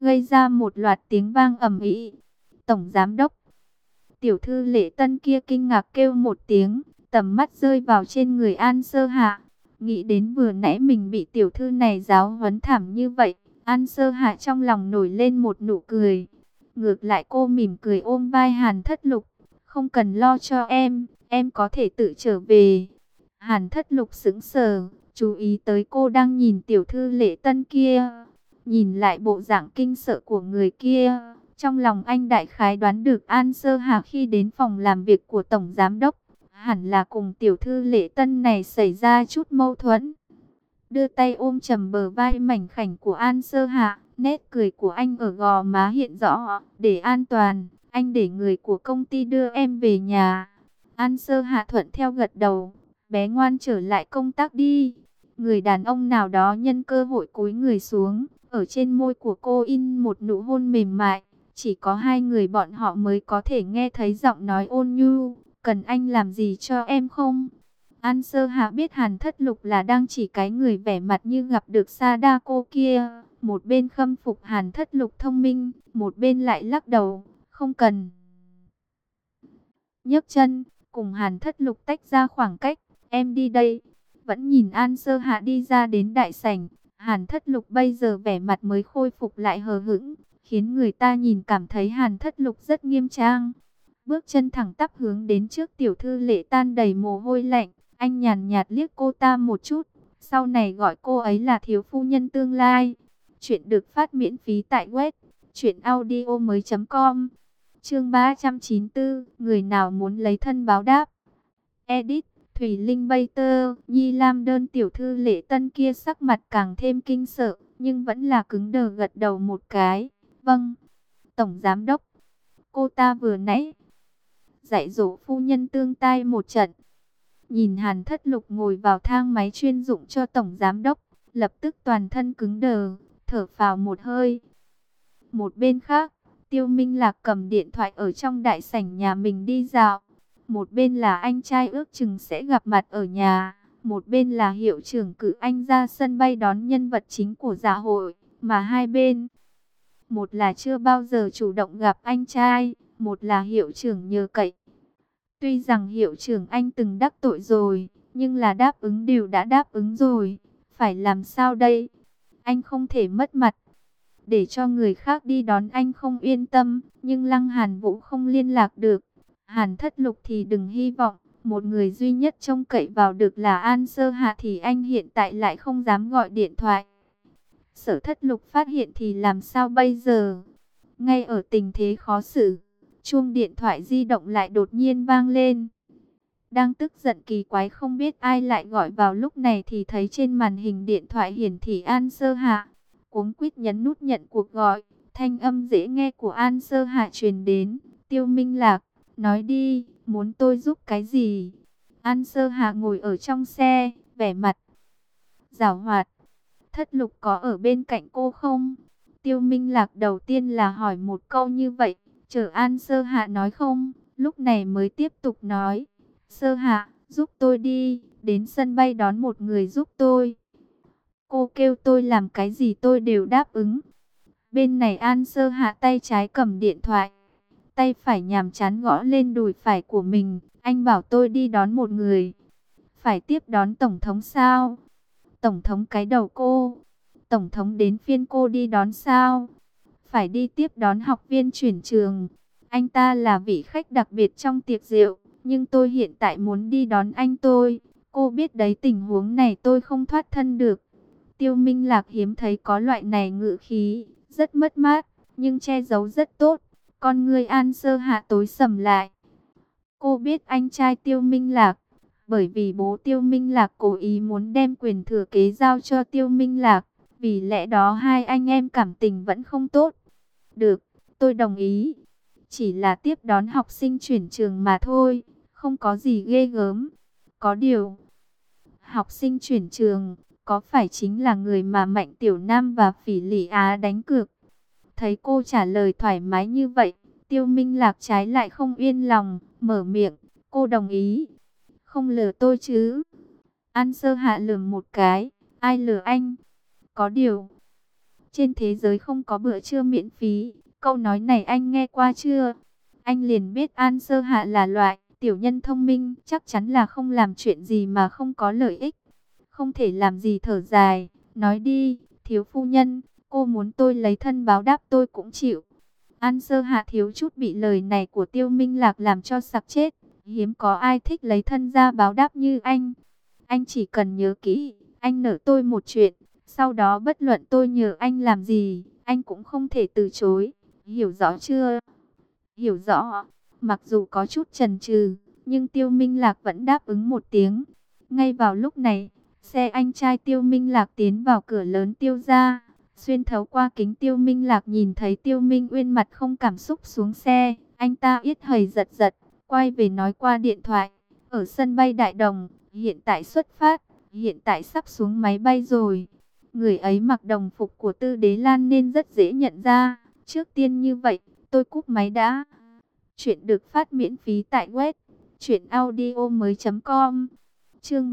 gây ra một loạt tiếng vang ầm ĩ. Tổng giám đốc, tiểu thư Lệ Tân kia kinh ngạc kêu một tiếng, tầm mắt rơi vào trên người An Sơ Hạ. Nghĩ đến vừa nãy mình bị tiểu thư này giáo huấn thảm như vậy, An Sơ Hạ trong lòng nổi lên một nụ cười. Ngược lại cô mỉm cười ôm vai Hàn Thất Lục, không cần lo cho em có thể tự trở về. Hàn Thất Lục sững sờ, chú ý tới cô đang nhìn tiểu thư Lệ Tân kia. Nhìn lại bộ dạng kinh sợ của người kia, trong lòng anh đại khái đoán được An Sơ Hà khi đến phòng làm việc của Tổng Giám Đốc, hẳn là cùng tiểu thư Lệ Tân này xảy ra chút mâu thuẫn. Đưa tay ôm chầm bờ vai mảnh khảnh của An Sơ Hạ, nét cười của anh ở gò má hiện rõ. Để an toàn, anh để người của công ty đưa em về nhà. An Sơ Hạ thuận theo gật đầu, bé ngoan trở lại công tác đi. Người đàn ông nào đó nhân cơ hội cúi người xuống, ở trên môi của cô in một nụ hôn mềm mại. Chỉ có hai người bọn họ mới có thể nghe thấy giọng nói ôn nhu. Cần anh làm gì cho em không? An Sơ Hạ biết Hàn Thất Lục là đang chỉ cái người vẻ mặt như gặp được Sadako kia. Một bên khâm phục Hàn Thất Lục thông minh, một bên lại lắc đầu, không cần. Nhấc chân, cùng Hàn Thất Lục tách ra khoảng cách, em đi đây. Vẫn nhìn An Sơ Hạ đi ra đến đại sảnh, Hàn Thất Lục bây giờ vẻ mặt mới khôi phục lại hờ hững, khiến người ta nhìn cảm thấy Hàn Thất Lục rất nghiêm trang. Bước chân thẳng tắp hướng đến trước tiểu thư Lệ Tan đầy mồ hôi lạnh, anh nhàn nhạt liếc cô ta một chút, sau này gọi cô ấy là thiếu phu nhân tương lai. Chuyện được phát miễn phí tại web truyệnaudiomoi.com. Chương 394, người nào muốn lấy thân báo đáp. Edit, Thủy Linh Bay Tơ, Nhi Lam Đơn tiểu thư Lệ Tân kia sắc mặt càng thêm kinh sợ, nhưng vẫn là cứng đờ gật đầu một cái. Vâng, Tổng Giám Đốc. Cô ta vừa nãy dạy dỗ phu nhân tương tai một trận. Nhìn Hàn Thất Lục ngồi vào thang máy chuyên dụng cho Tổng Giám Đốc, lập tức toàn thân cứng đờ, thở phào một hơi. Một bên khác, Tiêu Minh Lạc cầm điện thoại ở trong đại sảnh nhà mình đi dạo. Một bên là anh trai ước chừng sẽ gặp mặt ở nhà, một bên là hiệu trưởng cử anh ra sân bay đón nhân vật chính của dạ hội, mà hai bên, một là chưa bao giờ chủ động gặp anh trai, một là hiệu trưởng nhờ cậy. Tuy rằng hiệu trưởng anh từng đắc tội rồi, nhưng là đáp ứng đều đã đáp ứng rồi, phải làm sao đây? Anh không thể mất mặt, để cho người khác đi đón anh không yên tâm, nhưng Lăng Hàn Vũ không liên lạc được. Hàn Thất Lục thì đừng hy vọng, một người duy nhất trông cậy vào được là An Sơ Hạ thì anh hiện tại lại không dám gọi điện thoại. Sở Thất Lục phát hiện thì làm sao bây giờ? Ngay ở tình thế khó xử, chuông điện thoại di động lại đột nhiên vang lên. Đang tức giận kỳ quái không biết ai lại gọi vào lúc này thì thấy trên màn hình điện thoại hiển thị An Sơ Hạ. Cuống quýt nhấn nút nhận cuộc gọi, thanh âm dễ nghe của An Sơ Hạ truyền đến. Tiêu Minh Lạc, nói đi, muốn tôi giúp cái gì? An Sơ Hạ ngồi ở trong xe, vẻ mặt giảo hoạt. Thất Lục có ở bên cạnh cô không? Tiêu Minh Lạc đầu tiên là hỏi một câu như vậy, chờ An Sơ Hạ nói không, lúc này mới tiếp tục nói. Sơ Hạ, giúp tôi đi, đến sân bay đón một người giúp tôi. Cô kêu tôi làm cái gì tôi đều đáp ứng. Bên này An Sơ Hạ tay trái cầm điện thoại, tay phải nhàm chán gõ lên đùi phải của mình. Anh bảo tôi đi đón một người. Phải tiếp đón Tổng thống sao? Tổng thống cái đầu cô. Tổng thống đến phiên cô đi đón sao? Phải đi tiếp đón học viên chuyển trường. Anh ta là vị khách đặc biệt trong tiệc rượu, nhưng tôi hiện tại muốn đi đón anh tôi. Cô biết đấy, tình huống này tôi không thoát thân được. Tiêu Minh Lạc hiếm thấy có loại này ngữ khí, rất mất mát, nhưng che giấu rất tốt. Con người An Sơ Hạ tối sầm lại. Cô biết anh trai Tiêu Minh Lạc, bởi vì bố Tiêu Minh Lạc cố ý muốn đem quyền thừa kế giao cho Tiêu Minh Lạc. Vì lẽ đó hai anh em cảm tình vẫn không tốt. Được, tôi đồng ý. Chỉ là tiếp đón học sinh chuyển trường mà thôi, không có gì ghê gớm. Có điều, học sinh chuyển trường có phải chính là người mà Mạnh Tiểu Nam và Phỉ Lị Á đánh cược? Thấy cô trả lời thoải mái như vậy, Tiêu Minh Lạc trái lại không yên lòng, mở miệng, cô đồng ý. Không lừa tôi chứ? An Sơ Hạ lườm một cái, ai lừa anh? Có điều, trên thế giới không có bữa trưa miễn phí. Câu nói này anh nghe qua chưa? Anh liền biết An Sơ Hạ là loại tiểu nhân thông minh, chắc chắn là không làm chuyện gì mà không có lợi ích. Không thể làm gì thở dài, nói đi, thiếu phu nhân, cô muốn tôi lấy thân báo đáp tôi cũng chịu. An Sơ Hạ thiếu chút bị lời này của Tiêu Minh Lạc làm cho sặc chết. Hiếm có ai thích lấy thân ra báo đáp như anh. Anh chỉ cần nhớ kỹ, anh nợ tôi một chuyện, sau đó bất luận tôi nhờ anh làm gì, anh cũng không thể từ chối. Hiểu rõ chưa? Hiểu rõ. Mặc dù có chút chần chừ, nhưng Tiêu Minh Lạc vẫn đáp ứng một tiếng. Ngay vào lúc này, xe anh trai Tiêu Minh Lạc tiến vào cửa lớn Tiêu gia. Xuyên thấu qua kính Tiêu Minh Lạc nhìn thấy Tiêu Minh Uyên mặt không cảm xúc xuống xe. Anh ta yết hầu giật giật, quay về nói qua điện thoại. Ở sân bay Đại Đồng, hiện tại xuất phát, hiện tại sắp xuống máy bay rồi. Người ấy mặc đồng phục của Tư Đế Lan nên rất dễ nhận ra. Trước tiên như vậy, tôi cúp máy đã. Chuyện được phát miễn phí tại web truyệnaudiomoi.com. Chương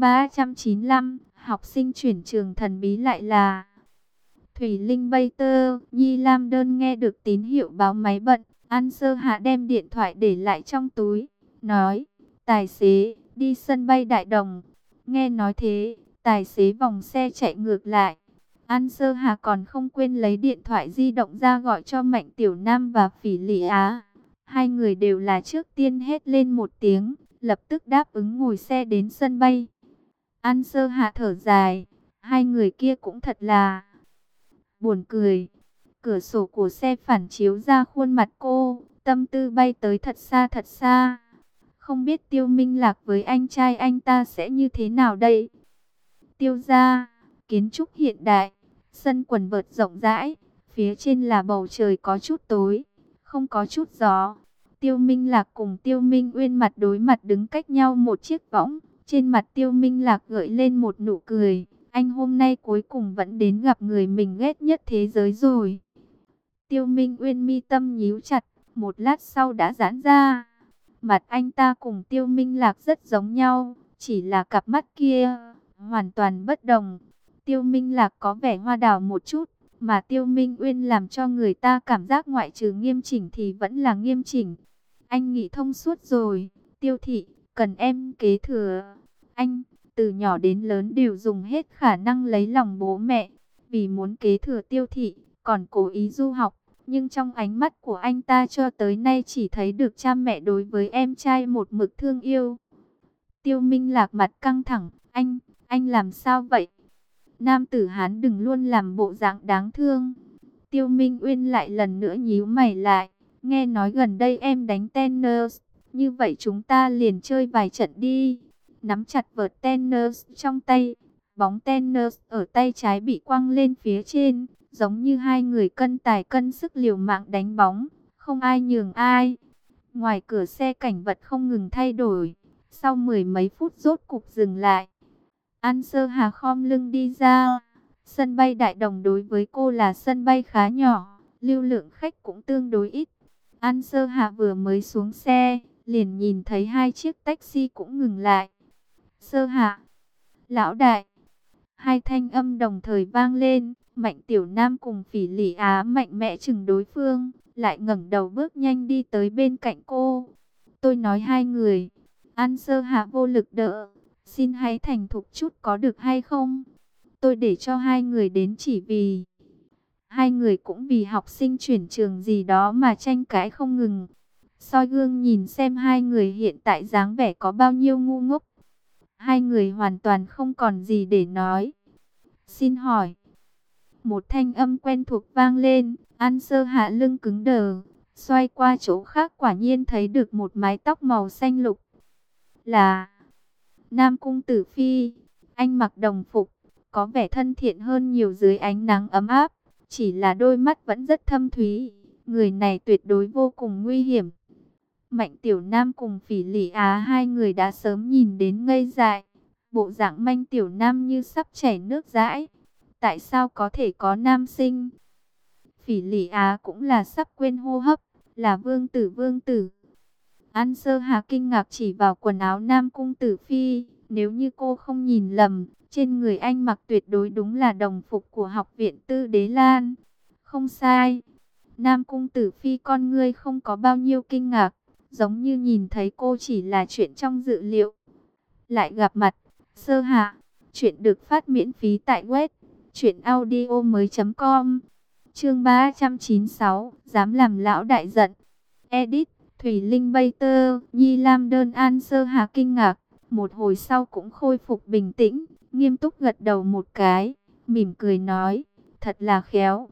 395, học sinh chuyển trường thần bí lại là Thủy Linh Bay Tơ. Nhi Lam Đơn nghe được tín hiệu báo máy bận, An Sơ Hạ đem điện thoại để lại trong túi, nói: "Tài xế, đi sân bay Đại Đồng." Nghe nói thế, tài xế vòng xe chạy ngược lại. An Sơ Hà còn không quên lấy điện thoại di động ra gọi cho Mạnh Tiểu Nam và Phỉ Lị Á. Hai người đều là trước tiên hét lên một tiếng, lập tức đáp ứng ngồi xe đến sân bay. An Sơ Hà thở dài, hai người kia cũng thật là buồn cười. Cửa sổ của xe phản chiếu ra khuôn mặt cô, tâm tư bay tới thật xa thật xa. Không biết Tiêu Minh Lạc với anh trai anh ta sẽ như thế nào đây? Tiêu gia, kiến trúc hiện đại, sân quần vợt rộng rãi, phía trên là bầu trời có chút tối, không có chút gió. Tiêu Minh Lạc cùng Tiêu Minh Uyên mặt đối mặt đứng cách nhau một chiếc võng, trên mặt Tiêu Minh Lạc gợi lên một nụ cười. Anh hôm nay cuối cùng vẫn đến gặp người mình ghét nhất thế giới rồi. Tiêu Minh Uyên mi tâm nhíu chặt, một lát sau đã giãn ra. Mặt anh ta cùng Tiêu Minh Lạc rất giống nhau, chỉ là cặp mắt kia hoàn toàn bất đồng. Tiêu Minh Lạc có vẻ hoa đào một chút, mà Tiêu Minh Uyên làm cho người ta cảm giác ngoại trừ nghiêm chỉnh thì vẫn là nghiêm chỉnh. Anh nghĩ thông suốt rồi, Tiêu thị, cần em kế thừa. Anh, từ nhỏ đến lớn đều dùng hết khả năng lấy lòng bố mẹ, vì muốn kế thừa Tiêu thị, còn cố ý du học. Nhưng trong ánh mắt của anh ta cho tới nay chỉ thấy được cha mẹ đối với em trai một mực thương yêu. Tiêu Minh Lạc mặt căng thẳng, anh làm sao vậy? Nam tử Hán đừng luôn làm bộ dạng đáng thương. Tiêu Minh Uyên lại lần nữa nhíu mày lại, nghe nói gần đây em đánh tennis, như vậy chúng ta liền chơi vài trận đi. Nắm chặt vợt tennis trong tay, bóng tennis ở tay trái bị quăng lên phía trên, giống như hai người cân tài cân sức liều mạng đánh bóng, không ai nhường ai. Ngoài cửa xe cảnh vật không ngừng thay đổi, sau mười mấy phút rốt cục dừng lại. An Sơ Hà khom lưng đi ra. Sân bay Đại Đồng đối với cô là sân bay khá nhỏ, lưu lượng khách cũng tương đối ít. An Sơ Hà vừa mới xuống xe, liền nhìn thấy hai chiếc taxi cũng ngừng lại. Sơ Hà, lão đại. Hai thanh âm đồng thời vang lên, Mạnh Tiểu Nam cùng Phỉ Lị Á mạnh mẽ chừng đối phương, lại ngẩng đầu bước nhanh đi tới bên cạnh cô. Tôi nói hai người. An Sơ Hạ vô lực đỡ. Xin hãy thành thục chút có được hay không? Tôi để cho hai người đến chỉ vì hai người cũng vì học sinh chuyển trường gì đó mà tranh cãi không ngừng. Soi gương nhìn xem hai người hiện tại dáng vẻ có bao nhiêu ngu ngốc. Hai người hoàn toàn không còn gì để nói. Xin hỏi. Một thanh âm quen thuộc vang lên. An Sơ Hạ lưng cứng đờ, xoay qua chỗ khác quả nhiên thấy được một mái tóc màu xanh lục. Là Nam Cung Tử Phi. Anh mặc đồng phục, có vẻ thân thiện hơn nhiều dưới ánh nắng ấm áp. Chỉ là đôi mắt vẫn rất thâm thúy. Người này tuyệt đối vô cùng nguy hiểm. Mạnh Tiểu Nam cùng Phỉ Lị Á hai người đã sớm nhìn đến ngây dại. Bộ dạng Manh Tiểu Nam như sắp chảy nước dãi. Tại sao có thể có nam sinh? Phỉ Lị Á cũng là sắp quên hô hấp. Là vương tử vương tử. An Sơ Hà kinh ngạc chỉ vào quần áo Nam Cung Tử Phi. Nếu như cô không nhìn lầm, trên người anh mặc tuyệt đối đúng là đồng phục của học viện Tư Đế Lan. Không sai. Nam Cung Tử Phi con ngươi không có bao nhiêu kinh ngạc, giống như nhìn thấy cô chỉ là chuyện trong dự liệu. Lại gặp mặt, Sơ Hạ. Chuyện được phát miễn phí tại web truyệnaudiomoi.com. Chương 396, dám làm lão đại giận. Edit, Thủy Linh Bay Tơ, Nhi Lam Đơn An. Sơ Hạ kinh ngạc, một hồi sau cũng khôi phục bình tĩnh, nghiêm túc gật đầu một cái, mỉm cười nói, thật là khéo.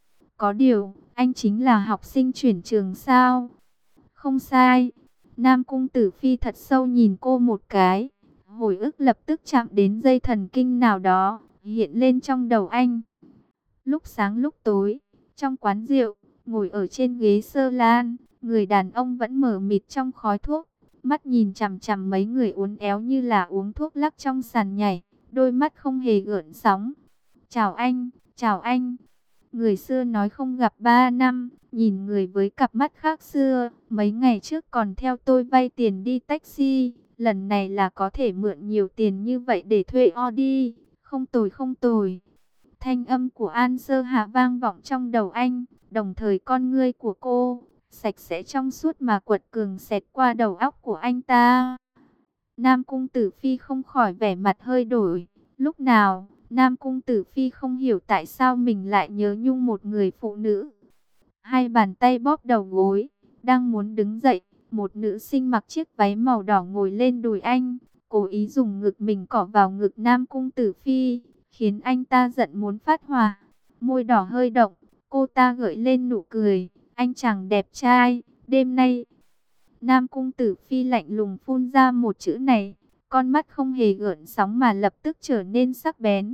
Có điều, anh chính là học sinh chuyển trường sao? Không sai. Nam Cung Tử Phi thật sâu nhìn cô một cái. Hồi ức lập tức chạm đến dây thần kinh nào đó, hiện lên trong đầu anh. Lúc sáng lúc tối, trong quán rượu, ngồi ở trên ghế sơ lan, người đàn ông vẫn mờ mịt trong khói thuốc. Mắt nhìn chằm chằm mấy người uốn éo như là uống thuốc lắc trong sàn nhảy, đôi mắt không hề gợn sóng. Chào anh, chào anh. Người xưa nói không gặp 3 năm, nhìn người với cặp mắt khác xưa, mấy ngày trước còn theo tôi vay tiền đi taxi, lần này là có thể mượn nhiều tiền như vậy để thuê Audi, không tồi không tồi. Thanh âm của An Sơ Hạ vang vọng trong đầu anh, đồng thời con ngươi của cô, sạch sẽ trong suốt mà quật cường xẹt qua đầu óc của anh ta. Nam Cung Tử Phi không khỏi vẻ mặt hơi đổi, lúc nào Nam Cung Tử Phi không hiểu tại sao mình lại nhớ nhung một người phụ nữ. Hai bàn tay bóp đầu gối, đang muốn đứng dậy, một nữ sinh mặc chiếc váy màu đỏ ngồi lên đùi anh, cố ý dùng ngực mình cọ vào ngực Nam Cung Tử Phi, khiến anh ta giận muốn phát hỏa. Môi đỏ hơi động, cô ta gợi lên nụ cười, anh chàng đẹp trai, đêm nay. Nam Cung Tử Phi lạnh lùng phun ra một chữ này, con mắt không hề gợn sóng mà lập tức trở nên sắc bén.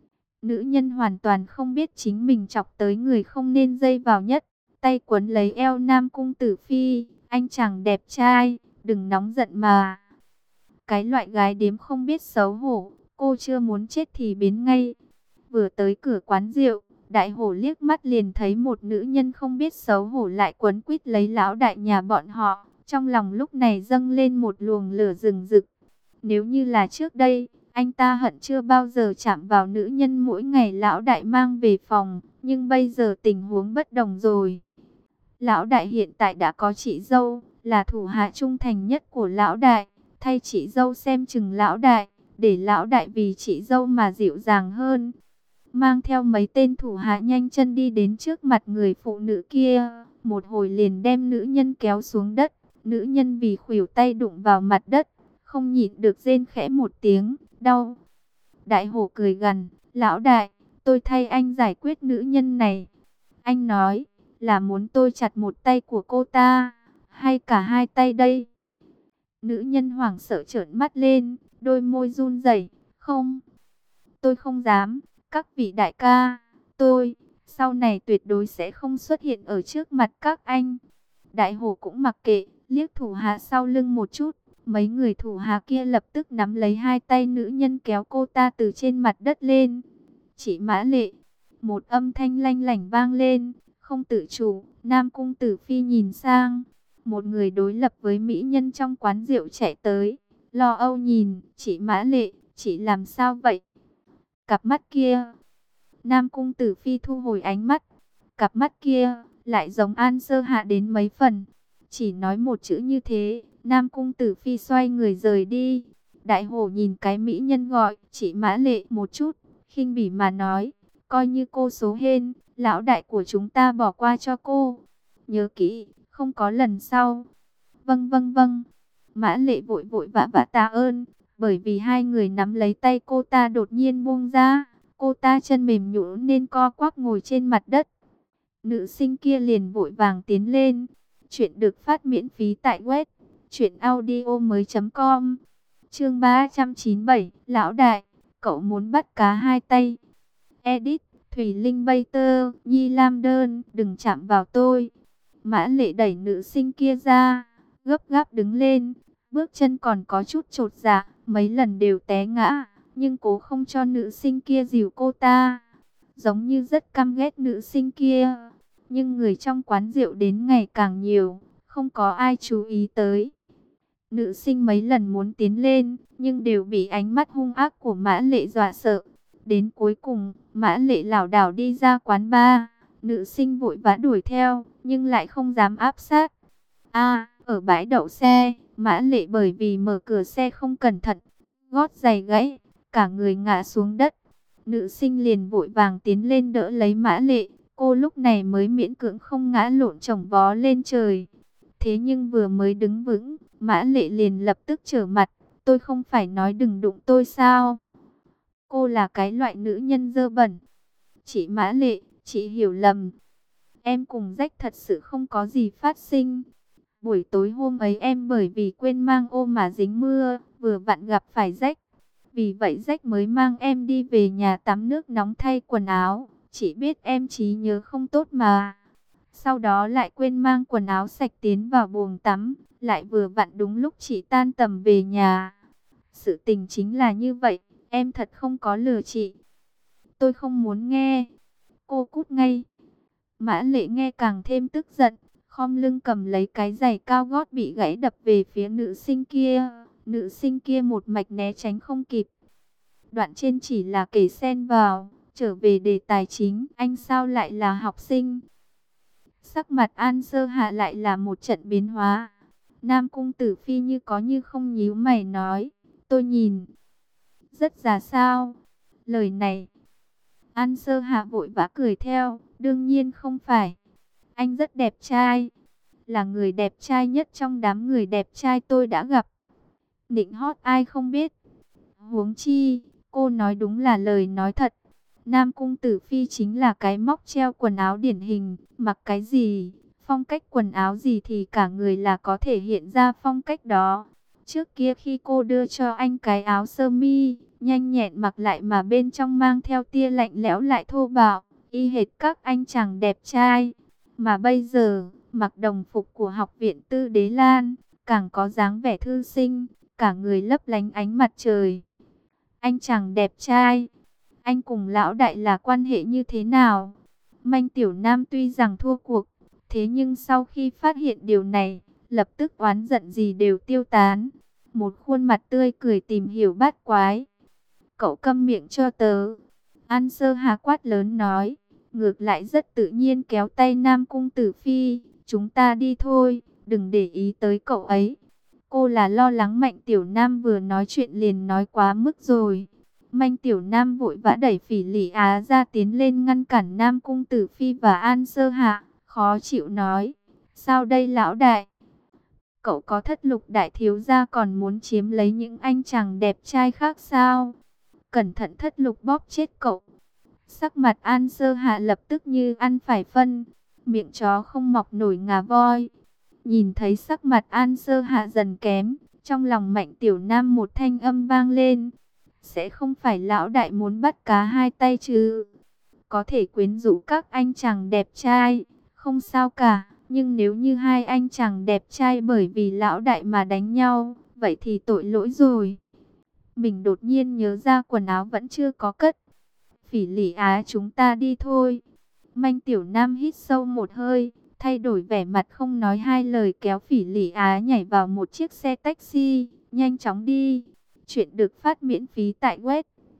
Nữ nhân hoàn toàn không biết chính mình chọc tới người không nên dây vào nhất, tay quấn lấy eo Nam Cung Tử Phi, anh chàng đẹp trai, đừng nóng giận mà. Cái loại gái điếm không biết xấu hổ, cô chưa muốn chết thì biến ngay. Vừa tới cửa quán rượu, đại hổ liếc mắt liền thấy một nữ nhân không biết xấu hổ lại quấn quýt lấy lão đại nhà bọn họ. Trong lòng lúc này dâng lên một luồng lửa rừng rực. Nếu như là trước đây, anh ta hận chưa bao giờ chạm vào nữ nhân mỗi ngày lão đại mang về phòng. Nhưng bây giờ tình huống bất đồng rồi. Lão đại hiện tại đã có chị dâu, là thủ hạ trung thành nhất của lão đại. Thay chị dâu xem chừng lão đại, để lão đại vì chị dâu mà dịu dàng hơn. Mang theo mấy tên thủ hạ nhanh chân đi đến trước mặt người phụ nữ kia. Một hồi liền đem nữ nhân kéo xuống đất. Nữ nhân vì khuỷu tay đụng vào mặt đất, không nhịn được rên khẽ một tiếng, đau. Đại hổ cười gằn, lão đại, tôi thay anh giải quyết nữ nhân này. Anh nói, là muốn tôi chặt một tay của cô ta, hay cả hai tay đây? Nữ nhân hoảng sợ trợn mắt lên, đôi môi run rẩy, không, tôi không dám, các vị đại ca, tôi, sau này tuyệt đối sẽ không xuất hiện ở trước mặt các anh. Đại hổ cũng mặc kệ, liếc thủ hạ sau lưng một chút, mấy người thủ hạ kia lập tức nắm lấy hai tay nữ nhân kéo cô ta từ trên mặt đất lên. Chị Mã Lệ, một âm thanh lanh lảnh vang lên, không tự chủ, Nam Cung Tử Phi nhìn sang, một người đối lập với mỹ nhân trong quán rượu chạy tới, lo âu nhìn, chị Mã Lệ, chị làm sao vậy? Cặp mắt kia, Nam Cung Tử Phi thu hồi ánh mắt, cặp mắt kia lại giống An Sơ Hạ đến mấy phần. Chỉ nói một chữ như thế, Nam Cung Tử Phi xoay người rời đi. Đại hổ nhìn cái mỹ nhân gọi chị Mã Lệ một chút, khinh bỉ mà nói, coi như cô số hên, lão đại của chúng ta bỏ qua cho cô. Nhớ kỹ, không có lần sau. Vâng vâng vâng. Mã Lệ vội vội vã vã tạ ơn, bởi vì hai người nắm lấy tay cô ta đột nhiên buông ra. Cô ta chân mềm nhũn nên co quắp ngồi trên mặt đất. Nữ sinh kia liền vội vàng tiến lên. Chuyện được phát miễn phí tại web truyệnaudiomoi.com. Chương 397, lão đại, cậu muốn bắt cá hai tay. Edit, Thủy Linh Bay Tơ, Nhi Lam Đơn, đừng chạm vào tôi. Mã Lệ đẩy nữ sinh kia ra, gấp gáp đứng lên, bước chân còn có chút chột dạ, mấy lần đều té ngã, nhưng cố không cho nữ sinh kia dìu cô ta, giống như rất căm ghét nữ sinh kia. Nhưng người trong quán rượu đến ngày càng nhiều, không có ai chú ý tới. Nữ sinh mấy lần muốn tiến lên, nhưng đều bị ánh mắt hung ác của Mã Lệ dọa sợ. Đến cuối cùng, Mã Lệ lảo đảo đi ra quán bar, Nữ sinh vội vã đuổi theo, nhưng lại không dám áp sát. Ở bãi đậu xe, Mã Lệ bởi vì mở cửa xe không cẩn thận, gót giày gãy, cả người ngã xuống đất. Nữ sinh liền vội vàng tiến lên đỡ lấy Mã Lệ, cô lúc này mới miễn cưỡng không ngã lộn chồng vó lên trời. Thế nhưng vừa mới đứng vững, Mã Lệ liền lập tức trở mặt, tôi không phải nói đừng đụng tôi sao? Cô là cái loại nữ nhân dơ bẩn. Chị Mã Lệ, chị hiểu lầm. Em cùng Rách thật sự không có gì phát sinh. Buổi tối hôm ấy em bởi vì quên mang ô mà dính mưa, vừa vặn gặp phải Rách. Vì vậy Rách mới mang em đi về nhà tắm nước nóng thay quần áo. Chị biết em trí nhớ không tốt mà. Sau đó lại quên mang quần áo sạch tiến vào buồng tắm. Lại vừa vặn đúng lúc chị tan tầm về nhà. Sự tình chính là như vậy. Em thật không có lừa chị. Tôi không muốn nghe. Cô cút ngay. Mã Lệ nghe càng thêm tức giận, khom lưng cầm lấy cái giày cao gót bị gãy đập về phía nữ sinh kia. Nữ sinh kia một mạch né tránh không kịp. Đoạn trên chỉ là kể xen vào, trở về đề tài chính, anh sao lại là học sinh? Sắc mặt An Sơ Hạ lại là một trận biến hóa. Nam Cung Tử Phi như có như không nhíu mày nói, tôi nhìn rất già sao? Lời này, An Sơ Hạ vội vã cười theo, đương nhiên không phải. Anh rất đẹp trai, là người đẹp trai nhất trong đám người đẹp trai tôi đã gặp. Nịnh hót ai không biết. Huống chi, cô nói đúng là lời nói thật. Nam Cung Tử Phi chính là cái móc treo quần áo điển hình, mặc cái gì, phong cách quần áo gì thì cả người là có thể hiện ra phong cách đó. Trước kia khi cô đưa cho anh cái áo sơ mi, nhanh nhẹn mặc lại mà bên trong mang theo tia lạnh lẽo lại thô bạo, y hệt các anh chàng đẹp trai. Mà bây giờ, mặc đồng phục của học viện Tư Đế Lan, càng có dáng vẻ thư sinh, cả người lấp lánh ánh mặt trời. Anh chàng đẹp trai, anh cùng lão đại là quan hệ như thế nào? Manh Tiểu Nam tuy rằng thua cuộc, thế nhưng sau khi phát hiện điều này, lập tức oán giận gì đều tiêu tán. Một khuôn mặt tươi cười tìm hiểu bát quái. Cậu câm miệng cho tớ. An Sơ Hà quát lớn nói, ngược lại rất tự nhiên kéo tay Nam Cung Tử Phi. Chúng ta đi thôi, đừng để ý tới cậu ấy. Cô là lo lắng Mạnh Tiểu Nam vừa nói chuyện liền nói quá mức rồi. Mạnh Tiểu Nam vội vã đẩy Phỉ Lị Á ra tiến lên ngăn cản Nam Cung Tử Phi và An Sơ Hạ, khó chịu nói, sao đây lão đại? Cậu có thất lục đại thiếu gia còn muốn chiếm lấy những anh chàng đẹp trai khác sao? Cẩn thận thất lục bóp chết cậu. Sắc mặt An Sơ Hạ lập tức như ăn phải phân, miệng chó không mọc nổi ngà voi. Nhìn thấy sắc mặt An Sơ Hạ dần kém, trong lòng Mạnh Tiểu Nam một thanh âm vang lên. Sẽ không phải lão đại muốn bắt cá hai tay chứ? Có thể quyến rũ các anh chàng đẹp trai, không sao cả. Nhưng nếu như hai anh chàng đẹp trai bởi vì lão đại mà đánh nhau, vậy thì tội lỗi rồi. Mình đột nhiên nhớ ra quần áo vẫn chưa có cất. Phỉ Lị Á, chúng ta đi thôi. Mạnh Tiểu Nam hít sâu một hơi, thay đổi vẻ mặt không nói hai lời kéo Phỉ Lị Á nhảy vào một chiếc xe taxi, nhanh chóng đi. Chuyện được phát miễn phí tại web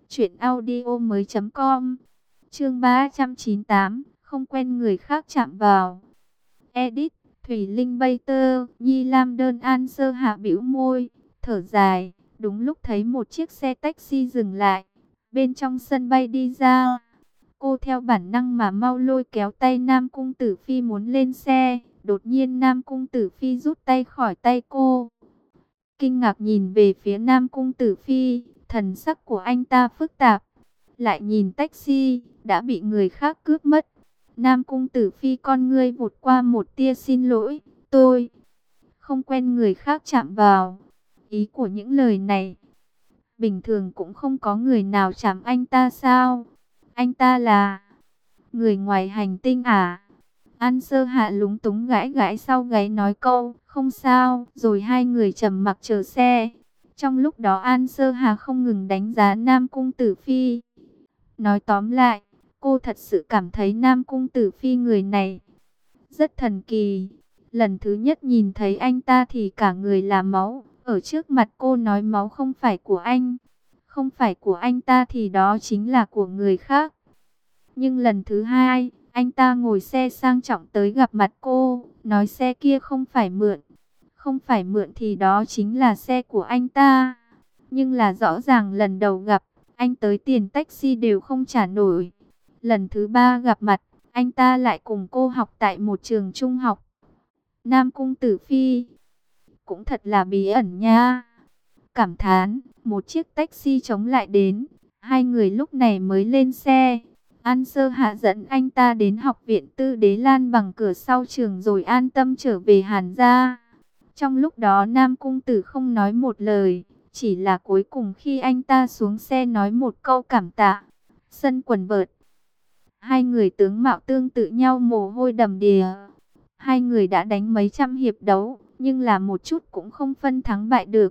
truyệnaudiomoi.com. Chương 398, không quen người khác chạm vào. Edit, Thủy Linh Bay Tơ, Nhi Lam Đơn. An Sơ Hạ bĩu môi, thở dài, đúng lúc thấy một chiếc xe taxi dừng lại, bên trong sân bay đi ra. Cô theo bản năng mà mau lôi kéo tay Nam Cung Tử Phi muốn lên xe, đột nhiên Nam Cung Tử Phi rút tay khỏi tay cô. Kinh ngạc nhìn về phía Nam Cung Tử Phi, thần sắc của anh ta phức tạp. Lại nhìn taxi, đã bị người khác cướp mất. Nam Cung Tử Phi con ngươi vụt qua một tia xin lỗi, tôi không quen người khác chạm vào. Ý của những lời này, bình thường cũng không có người nào chạm anh ta sao? Anh ta là người ngoài hành tinh à? An Sơ Hạ lúng túng gãi gãi sau gáy nói câu, không sao, rồi hai người trầm mặc chờ xe. Trong lúc đó An Sơ Hạ không ngừng đánh giá Nam Cung Tử Phi. Nói tóm lại, cô thật sự cảm thấy Nam Cung Tử Phi người này rất thần kỳ. Lần thứ nhất nhìn thấy anh ta thì cả người là máu. Ở trước mặt cô nói máu không phải của anh, không phải của anh ta thì đó chính là của người khác. Nhưng lần thứ hai, Anh ta ngồi xe sang trọng tới gặp mặt cô, nói xe kia không phải mượn. Không phải mượn thì đó chính là xe của anh ta. Nhưng là rõ ràng lần đầu gặp, anh tới tiền taxi đều không trả nổi. Lần thứ ba gặp mặt, anh ta lại cùng cô học tại một trường trung học. Nam Cung Tử Phi, cũng thật là bí ẩn nha. Cảm thán, một chiếc taxi chống lại đến, hai người lúc này mới lên xe. An Sơ Hạ dẫn anh ta đến học viện Tư Đế Lan bằng cửa sau trường rồi an tâm trở về Hàn gia. Trong lúc đó Nam Cung Tử không nói một lời, chỉ là cuối cùng khi anh ta xuống xe nói một câu cảm tạ. Sân quần vợt, hai người tướng mạo tương tự nhau, mồ hôi đầm đìa. Hai người đã đánh mấy trăm hiệp đấu, nhưng là một chút cũng không phân thắng bại được.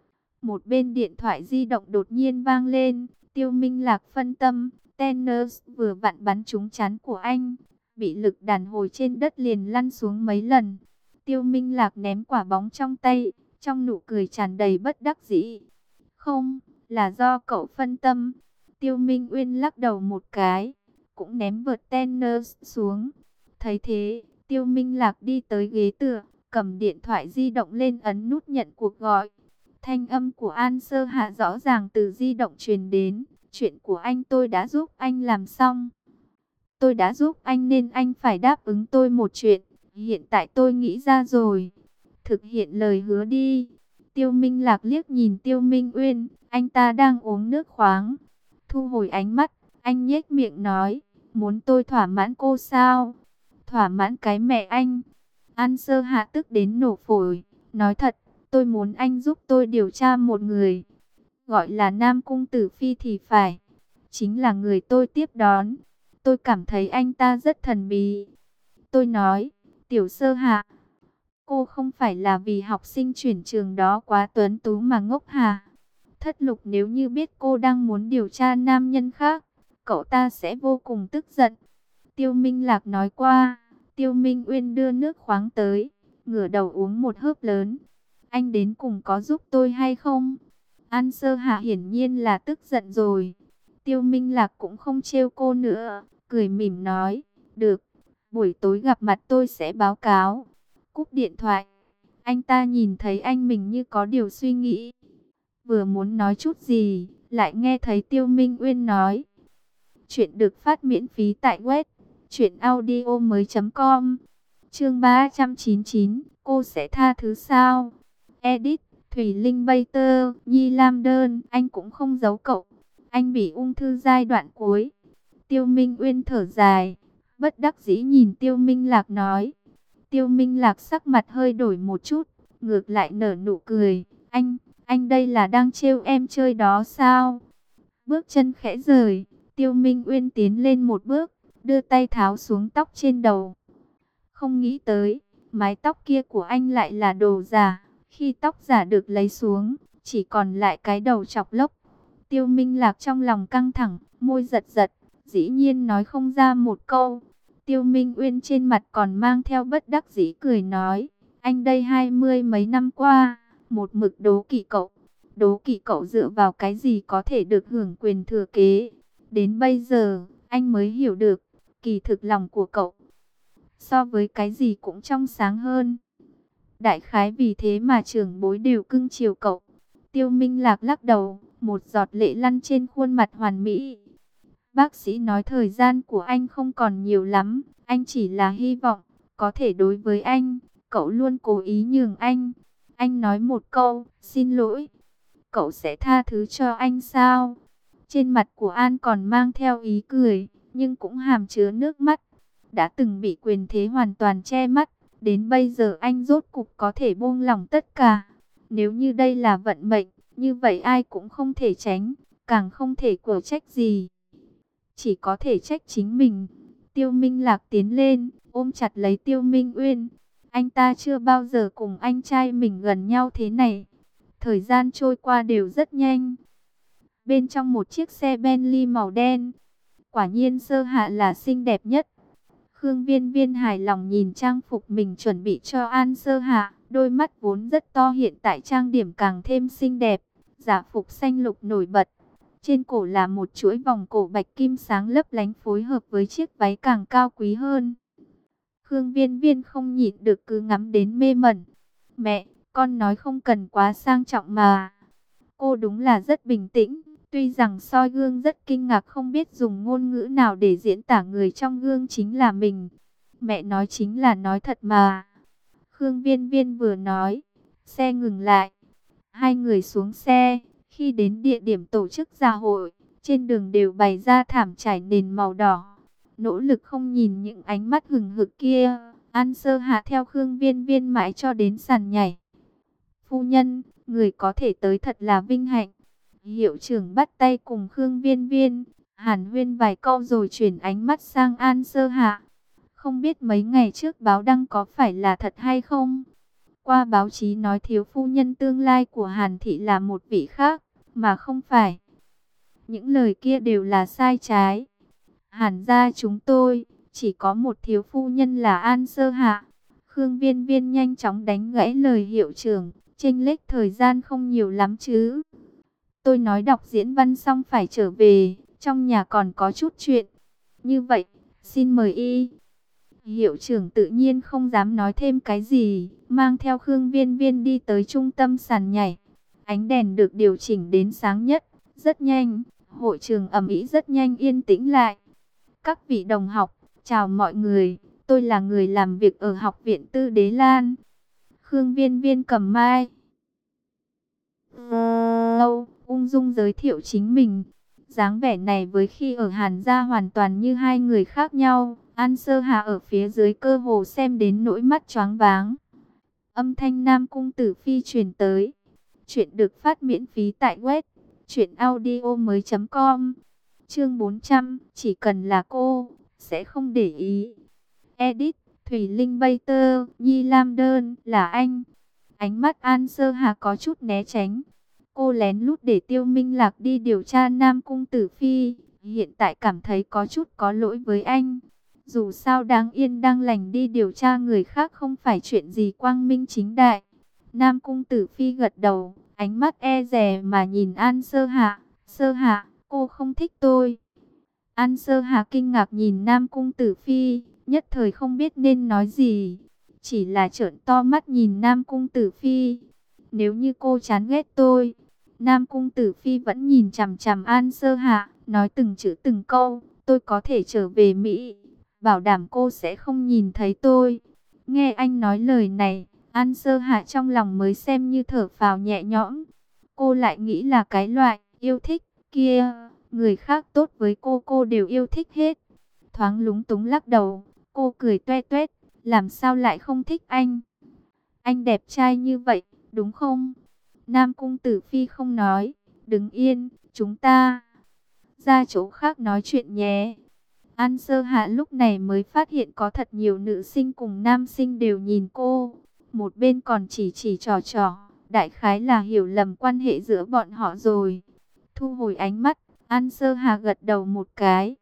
Một bên điện thoại di động đột nhiên vang lên, Tiêu Minh Lạc phân tâm, tennis vừa vặn bắn trúng trán của anh, bị lực đàn hồi trên đất liền lăn xuống mấy lần. Tiêu Minh Lạc ném quả bóng trong tay, trong nụ cười tràn đầy bất đắc dĩ. Không, là do cậu phân tâm. Tiêu Minh Uyên lắc đầu một cái, cũng ném vợt tennis xuống. Thấy thế, Tiêu Minh Lạc đi tới ghế tựa, cầm điện thoại di động lên ấn nút nhận cuộc gọi. Thanh âm của An Sơ Hạ rõ ràng từ di động truyền đến. Chuyện của anh tôi đã giúp anh làm xong. Tôi đã giúp anh nên anh phải đáp ứng tôi một chuyện. Hiện tại tôi nghĩ ra rồi. Thực hiện lời hứa đi. Tiêu Minh Lạc liếc nhìn Tiêu Minh Uyên. Anh ta đang uống nước khoáng. Thu hồi ánh mắt, anh nhếch miệng nói. Muốn tôi thỏa mãn cô sao? Thỏa mãn cái mẹ anh. An Sơ Hạ tức đến nổ phổi. Nói thật, tôi muốn anh giúp tôi điều tra một người. Gọi là Nam Cung Tử Phi thì phải. Chính là người tôi tiếp đón. Tôi cảm thấy anh ta rất thần bí. Tôi nói, Tiểu Sơ Hạ, cô không phải là vì học sinh chuyển trường đó quá tuấn tú mà ngốc hả? Thất Lục nếu như biết cô đang muốn điều tra nam nhân khác, cậu ta sẽ vô cùng tức giận. Tiêu Minh Lạc nói qua. Tiêu Minh Uyên đưa nước khoáng tới, ngửa đầu uống một hớp lớn. Anh đến cùng có giúp tôi hay không? An Sơ Hạ hiển nhiên là tức giận rồi. Tiêu Minh Lạc cũng không trêu cô nữa, cười mỉm nói, được, buổi tối gặp mặt tôi sẽ báo cáo. Cúp điện thoại, anh ta nhìn thấy anh mình như có điều suy nghĩ. Vừa muốn nói chút gì, lại nghe thấy Tiêu Minh Uyên nói. Chuyện được phát miễn phí tại web truyệnaudiomoi.com. Chương 399, cô sẽ tha thứ sao? Edit, Thủy Linh Bater, Nhi Lam Đơn, anh cũng không giấu cậu. Anh bị ung thư giai đoạn cuối. Tiêu Minh Uyên thở dài, bất đắc dĩ nhìn Tiêu Minh Lạc nói. Tiêu Minh Lạc sắc mặt hơi đổi một chút, ngược lại nở nụ cười. Anh đây là đang trêu em chơi đó sao? Bước chân khẽ rời, Tiêu Minh Uyên tiến lên một bước, đưa tay tháo xuống tóc trên đầu. Không nghĩ tới, mái tóc kia của anh lại là đồ giả. Khi tóc giả được lấy xuống, chỉ còn lại cái đầu chọc lốc. Tiêu Minh Lạc trong lòng căng thẳng, môi giật giật, dĩ nhiên nói không ra một câu. Tiêu Minh Uyên trên mặt còn mang theo bất đắc dĩ cười nói, anh đây 20 mấy năm qua, một mực đố kỵ cậu. Đố kỵ cậu dựa vào cái gì có thể được hưởng quyền thừa kế. Đến bây giờ, anh mới hiểu được, kỳ thực lòng của cậu so với cái gì cũng trong sáng hơn. Đại khái vì thế mà trưởng bối đều cưng chiều cậu. Tiêu Minh Lạc lắc đầu, một giọt lệ lăn trên khuôn mặt hoàn mỹ. Bác sĩ nói thời gian của anh không còn nhiều lắm, anh chỉ là hy vọng, có thể đối với anh, cậu luôn cố ý nhường anh. Anh nói một câu, xin lỗi, cậu sẽ tha thứ cho anh sao? Trên mặt của An còn mang theo ý cười, nhưng cũng hàm chứa nước mắt. Đã từng bị quyền thế hoàn toàn che mắt, đến bây giờ anh rốt cục có thể buông lỏng tất cả. Nếu như đây là vận mệnh, như vậy ai cũng không thể tránh, càng không thể quở trách gì. Chỉ có thể trách chính mình. Tiêu Minh Lạc tiến lên, ôm chặt lấy Tiêu Minh Uyên. Anh ta chưa bao giờ cùng anh trai mình gần nhau thế này. Thời gian trôi qua đều rất nhanh. Bên trong một chiếc xe Bentley màu đen, quả nhiên Sơ Hạ là xinh đẹp nhất. Khương Viên Viên hài lòng nhìn trang phục mình chuẩn bị cho An Sơ Hạ, đôi mắt vốn rất to hiện tại trang điểm càng thêm xinh đẹp, giả phục xanh lục nổi bật. Trên cổ là một chuỗi vòng cổ bạch kim sáng lấp lánh phối hợp với chiếc váy càng cao quý hơn. Khương Viên Viên không nhịn được cứ ngắm đến mê mẩn. Mẹ, con nói không cần quá sang trọng mà. Cô đúng là rất bình tĩnh. Tuy rằng soi gương rất kinh ngạc không biết dùng ngôn ngữ nào để diễn tả người trong gương chính là mình. Mẹ nói chính là nói thật mà. Khương Viên Viên vừa nói, xe ngừng lại. Hai người xuống xe. Khi đến địa điểm tổ chức gia hội, trên đường đều bày ra thảm trải nền màu đỏ. Nỗ lực không nhìn những ánh mắt hừng hực kia, An Sơ Hạ theo Khương Viên Viên mãi cho đến sàn nhảy. Phu nhân, người có thể tới thật là vinh hạnh. Hiệu trưởng bắt tay cùng Khương Viên Viên, hàn huyên vài câu rồi chuyển ánh mắt sang An Sơ Hạ. Không biết mấy ngày trước báo đăng có phải là thật hay không? Qua báo chí nói thiếu phu nhân tương lai của Hàn Thị là một vị khác, mà không phải. Những lời kia đều là sai trái. Hàn gia chúng tôi, chỉ có một thiếu phu nhân là An Sơ Hạ. Khương Viên Viên nhanh chóng đánh gãy lời hiệu trưởng, chênh lệch thời gian không nhiều lắm chứ. Tôi nói đọc diễn văn xong phải trở về, trong nhà còn có chút chuyện. Như vậy, xin mời y. Hiệu trưởng tự nhiên không dám nói thêm cái gì, mang theo Khương Viên Viên đi tới trung tâm sàn nhảy. Ánh đèn được điều chỉnh đến sáng nhất, rất nhanh, hội trường ầm ĩ rất nhanh yên tĩnh lại. Các vị đồng học, chào mọi người, tôi là người làm việc ở Học viện Tư Đế Lan. Khương Viên Viên cầm mic, ung dung giới thiệu chính mình. Dáng vẻ này với khi ở Hàn gia hoàn toàn như hai người khác nhau. An Sơ Hà ở phía dưới cơ hồ xem đến nỗi mắt choáng váng. Âm thanh Nam Cung Tử Phi truyền tới. Chuyện được phát miễn phí tại web truyệnaudiomoi.com. Chương 400, chỉ cần là cô sẽ không để ý. Edit: Thủy Linh Bater, Nhi Lam Đơn, là anh. Ánh mắt An Sơ Hà có chút né tránh. Cô lén lút để Tiêu Minh Lạc đi điều tra Nam Cung Tử Phi, hiện tại cảm thấy có chút có lỗi với anh. Dù sao đáng yên đang lành đi điều tra người khác không phải chuyện gì quang minh chính đại. Nam Cung Tử Phi gật đầu, ánh mắt e dè mà nhìn An Sơ Hạ. Sơ Hạ, cô không thích tôi. An Sơ Hạ kinh ngạc nhìn Nam Cung Tử Phi, nhất thời không biết nên nói gì. Chỉ là trợn to mắt nhìn Nam Cung Tử Phi. Nếu như cô chán ghét tôi. Nam Cung Tử Phi vẫn nhìn chằm chằm An Sơ Hạ, nói từng chữ từng câu. Tôi có thể trở về Mỹ, bảo đảm cô sẽ không nhìn thấy tôi. Nghe anh nói lời này, An Sơ Hạ trong lòng mới xem như thở phào nhẹ nhõm. Cô lại nghĩ là cái loại yêu thích kia, người khác tốt với cô đều yêu thích hết. Thoáng lúng túng lắc đầu, cô cười toe toét, làm sao lại không thích anh? Anh đẹp trai như vậy, đúng không? Nam Cung Tử Phi không nói, đứng yên, chúng ta ra chỗ khác nói chuyện nhé. An Sơ Hạ lúc này mới phát hiện có thật nhiều nữ sinh cùng nam sinh đều nhìn cô. Một bên còn chỉ trò, đại khái là hiểu lầm quan hệ giữa bọn họ rồi. Thu hồi ánh mắt, An Sơ Hạ gật đầu một cái.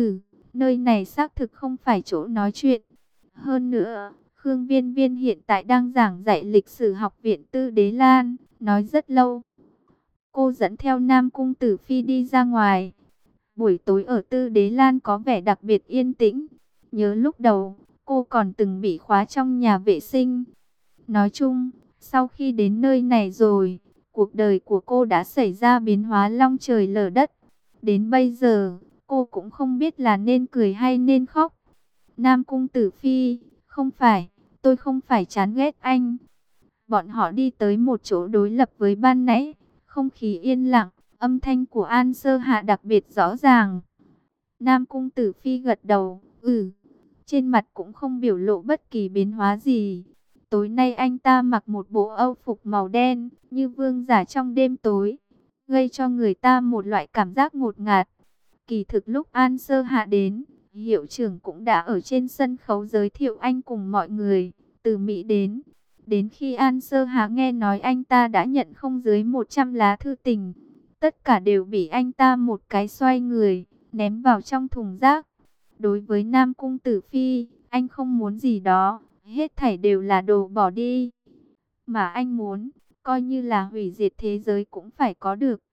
Nơi này xác thực không phải chỗ nói chuyện. Hơn nữa, Khương Viên Viên hiện tại đang giảng dạy lịch sử Học viện Tư Đế Lan, nói rất lâu. Cô dẫn theo Nam Cung Tử Phi đi ra ngoài. Buổi tối ở Tư Đế Lan có vẻ đặc biệt yên tĩnh. Nhớ lúc đầu, cô còn từng bị khóa trong nhà vệ sinh. Nói chung, sau khi đến nơi này rồi, cuộc đời của cô đã xảy ra biến hóa long trời lở đất. Đến bây giờ, cô cũng không biết là nên cười hay nên khóc. Nam Cung Tử Phi, không phải, tôi không phải chán ghét anh. Bọn họ đi tới một chỗ đối lập với ban nãy, không khí yên lặng, âm thanh của An Sơ Hạ đặc biệt rõ ràng. Nam Cung Tử Phi gật đầu, trên mặt cũng không biểu lộ bất kỳ biến hóa gì. Tối nay anh ta mặc một bộ âu phục màu đen, như vương giả trong đêm tối, gây cho người ta một loại cảm giác ngột ngạt. Kỳ thực lúc An Sơ Hạ đến, hiệu trưởng cũng đã ở trên sân khấu giới thiệu anh cùng mọi người, từ Mỹ đến. Đến khi An Sơ Hạ nghe nói anh ta đã nhận không dưới 100 lá thư tình, tất cả đều bị anh ta một cái xoay người, ném vào trong thùng rác. Đối với Nam Cung Tử Phi, anh không muốn gì đó, hết thảy đều là đồ bỏ đi. Mà anh muốn, coi như là hủy diệt thế giới cũng phải có được.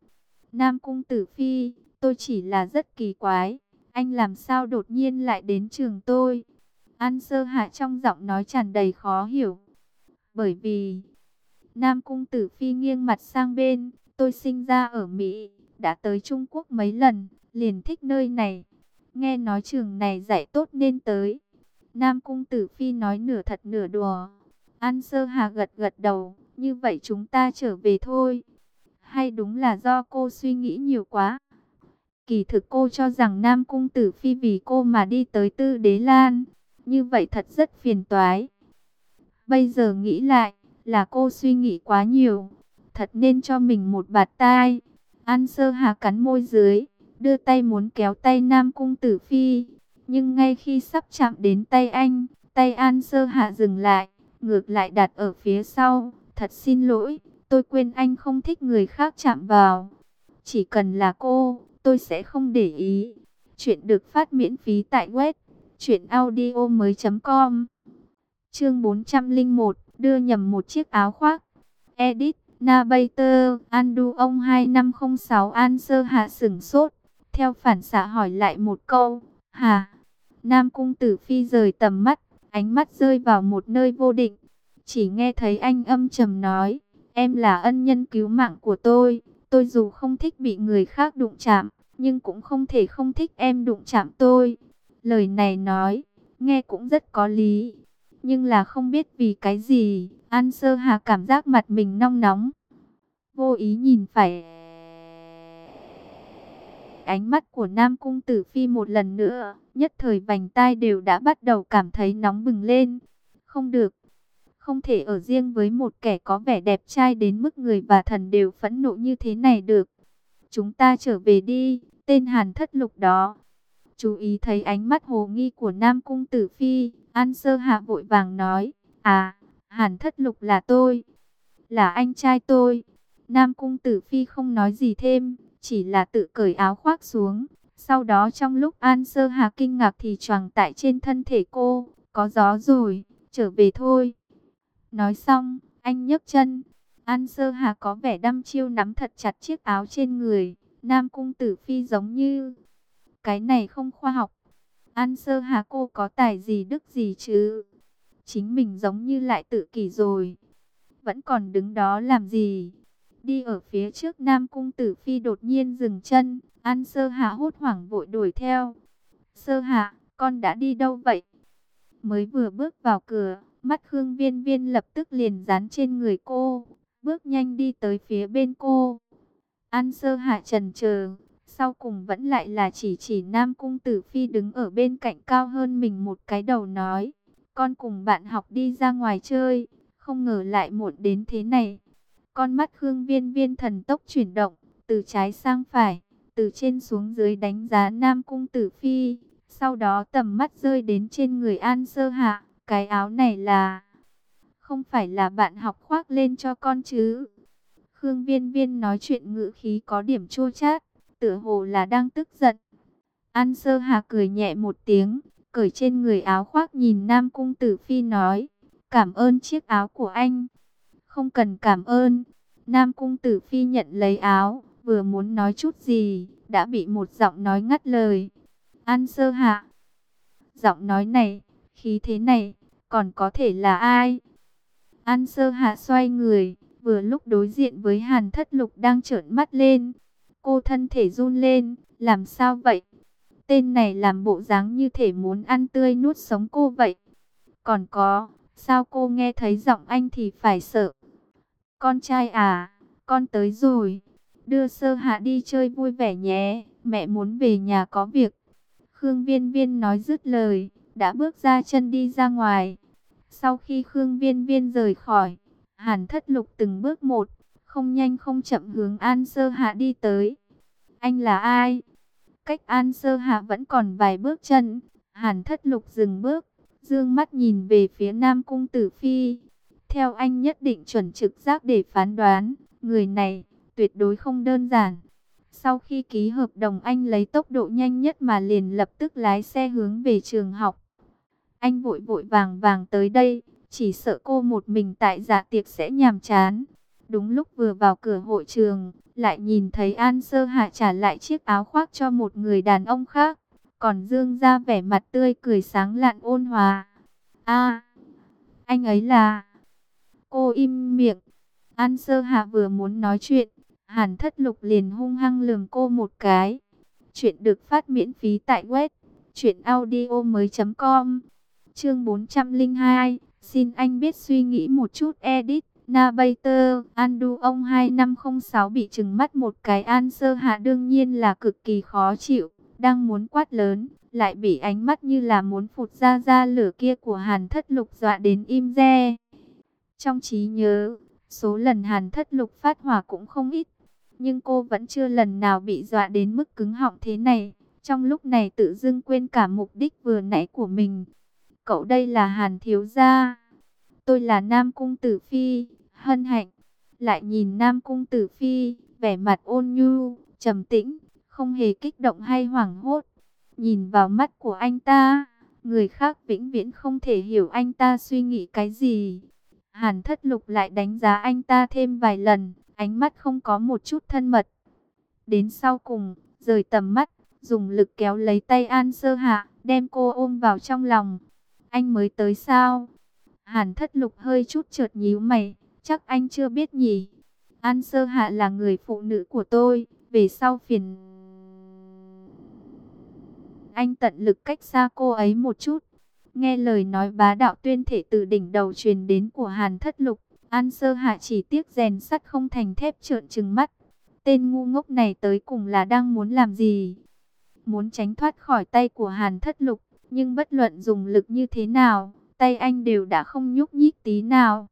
Nam Cung Tử Phi, tôi chỉ là rất kỳ quái, anh làm sao đột nhiên lại đến trường tôi? An Sơ Hạ trong giọng nói tràn đầy khó hiểu. Bởi vì, Nam Cung Tử Phi nghiêng mặt sang bên, tôi sinh ra ở Mỹ, đã tới Trung Quốc mấy lần, liền thích nơi này. Nghe nói trường này dạy tốt nên tới. Nam Cung Tử Phi nói nửa thật nửa đùa. An Sơ Hà gật gật đầu, như vậy chúng ta trở về thôi. Hay đúng là do cô suy nghĩ nhiều quá. Kỳ thực cô cho rằng Nam Cung Tử Phi vì cô mà đi tới Tư Đế Lan. Như vậy thật rất phiền toái. Bây giờ nghĩ lại, là cô suy nghĩ quá nhiều. Thật nên cho mình một bạt tai. An Sơ Hà cắn môi dưới, đưa tay muốn kéo tay Nam Cung Tử Phi. Nhưng ngay khi sắp chạm đến tay anh, tay An Sơ Hạ dừng lại, ngược lại đặt ở phía sau. Thật xin lỗi, tôi quên anh không thích người khác chạm vào. Chỉ cần là cô, tôi sẽ không để ý. Chuyện được phát miễn phí tại web truyệnaudiomoi.com. Chương 401, đưa nhầm một chiếc áo khoác. Edit, Nabater, Andu ông 2506. An Sơ Hạ sửng sốt, theo phản xạ hỏi lại một câu, hả? Nam Cung Tử Phi rời tầm mắt, ánh mắt rơi vào một nơi vô định. Chỉ nghe thấy anh âm trầm nói, em là ân nhân cứu mạng của tôi dù không thích bị người khác đụng chạm, nhưng cũng không thể không thích em đụng chạm tôi. Lời này nói, nghe cũng rất có lý, nhưng là không biết vì cái gì, An Sơ Hà cảm giác mặt mình nóng nóng. Vô ý nhìn phải ánh mắt của Nam Cung Tử Phi một lần nữa, nhất thời vành tai đều đã bắt đầu cảm thấy nóng bừng lên. Không được, không thể ở riêng với một kẻ có vẻ đẹp trai đến mức người và thần đều phẫn nộ như thế này được. Chúng ta trở về đi, tên Hàn Thất Lục đó. Chú ý thấy ánh mắt hồ nghi của Nam Cung Tử Phi, An Sơ Hạ vội vàng nói, à, Hàn Thất Lục là tôi, là anh trai tôi. Nam Cung Tử Phi không nói gì thêm, chỉ là tự cởi áo khoác xuống. Sau đó trong lúc An Sơ Hà kinh ngạc thì choàng tại trên thân thể cô, có gió rồi, trở về thôi. Nói xong, anh nhấc chân. An Sơ Hà có vẻ đăm chiêu nắm thật chặt chiếc áo trên người. Nam Cung Tử Phi giống như, cái này không khoa học. An Sơ Hà cô có tài gì đức gì chứ? Chính mình giống như lại tự kỷ rồi. Vẫn còn đứng đó làm gì? Đi ở phía trước Nam Cung Tử Phi đột nhiên dừng chân. An Sơ Hạ hốt hoảng vội đuổi theo. Sơ Hạ, con đã đi đâu vậy? Mới vừa bước vào cửa, mắt Khương Viên Viên lập tức liền dán trên người cô, bước nhanh đi tới phía bên cô. An Sơ Hạ chần chờ, sau cùng vẫn lại là chỉ Nam Cung Tử Phi đứng ở bên cạnh cao hơn mình một cái đầu nói, con cùng bạn học đi ra ngoài chơi, không ngờ lại muộn đến thế này. Con mắt Khương Viên Viên thần tốc chuyển động, từ trái sang phải, từ trên xuống dưới đánh giá Nam Cung Tử Phi. Sau đó tầm mắt rơi đến trên người An Sơ Hạ. Cái áo này là, không phải là bạn học khoác lên cho con chứ? Khương Viên Viên nói chuyện ngữ khí có điểm chua chát, tựa hồ là đang tức giận. An Sơ Hạ cười nhẹ một tiếng, cởi trên người áo khoác nhìn Nam Cung Tử Phi nói, cảm ơn chiếc áo của anh. Không cần cảm ơn. Nam Cung Tử Phi nhận lấy áo, vừa muốn nói chút gì, đã bị một giọng nói ngắt lời. An Sơ Hạ. Giọng nói này, khí thế này, còn có thể là ai? An Sơ Hạ xoay người, vừa lúc đối diện với Hàn Thất Lục đang trợn mắt lên. Cô thân thể run lên, làm sao vậy? Tên này làm bộ dáng như thể muốn ăn tươi nuốt sống cô vậy. Còn có, sao cô nghe thấy giọng anh thì phải sợ? Con trai à, con tới rồi. Đưa Sơ Hạ đi chơi vui vẻ nhé, mẹ muốn về nhà có việc. Khương Viên Viên nói dứt lời, đã bước ra chân đi ra ngoài. Sau khi Khương Viên Viên rời khỏi, Hàn Thất Lục từng bước một, không nhanh không chậm hướng An Sơ Hạ đi tới. Anh là ai? Cách An Sơ Hạ vẫn còn vài bước chân, Hàn Thất Lục dừng bước, dương mắt nhìn về phía Nam Cung Tử Phi. Theo anh nhất định chuẩn trực giác để phán đoán, người này tuyệt đối không đơn giản. Sau khi ký hợp đồng anh lấy tốc độ nhanh nhất mà liền lập tức lái xe hướng về trường học. Anh vội vội vàng vàng tới đây, chỉ sợ cô một mình tại dạ tiệc sẽ nhàm chán. Đúng lúc vừa vào cửa hội trường, lại nhìn thấy An Sơ Hạ trả lại chiếc áo khoác cho một người đàn ông khác, còn dương ra vẻ mặt tươi cười sáng lạn ôn hòa. A, anh ấy là... Cô im miệng. An Sơ Hạ vừa muốn nói chuyện, Hàn Thất Lục liền hung hăng lườm cô một cái. Chuyện được phát miễn phí tại web truyệnaudiomoi.com. Chương 402, xin anh biết suy nghĩ một chút edit. Nabater, Andu ông 2506 bị trừng mắt một cái. An Sơ Hạ đương nhiên là cực kỳ khó chịu, đang muốn quát lớn, lại bị ánh mắt như là muốn phụt ra lửa kia của Hàn Thất Lục dọa đến im re. Trong trí nhớ, số lần Hàn Thất Lục phát hỏa cũng không ít, nhưng cô vẫn chưa lần nào bị dọa đến mức cứng họng thế này. Trong lúc này tự dưng quên cả mục đích vừa nãy của mình. Cậu đây là Hàn thiếu gia. Tôi là Nam Cung Tử Phi, hân hạnh. Lại nhìn Nam Cung Tử Phi, vẻ mặt ôn nhu, trầm tĩnh, không hề kích động hay hoảng hốt. Nhìn vào mắt của anh ta, người khác vĩnh viễn không thể hiểu anh ta suy nghĩ cái gì. Hàn Thất Lục lại đánh giá anh ta thêm vài lần, ánh mắt không có một chút thân mật. Đến sau cùng, rời tầm mắt, dùng lực kéo lấy tay An Sơ Hạ, đem cô ôm vào trong lòng. Anh mới tới sao? Hàn Thất Lục hơi chút chợt nhíu mày, chắc anh chưa biết nhỉ. An Sơ Hạ là người phụ nữ của tôi, về sau phiền anh tận lực cách xa cô ấy một chút. Nghe lời nói bá đạo tuyên thể từ đỉnh đầu truyền đến của Hàn Thất Lục, An Sơ Hạ chỉ tiếc rèn sắt không thành thép, trợn trừng mắt. Tên ngu ngốc này tới cùng là đang muốn làm gì? Muốn tránh thoát khỏi tay của Hàn Thất Lục, nhưng bất luận dùng lực như thế nào, tay anh đều đã không nhúc nhích tí nào.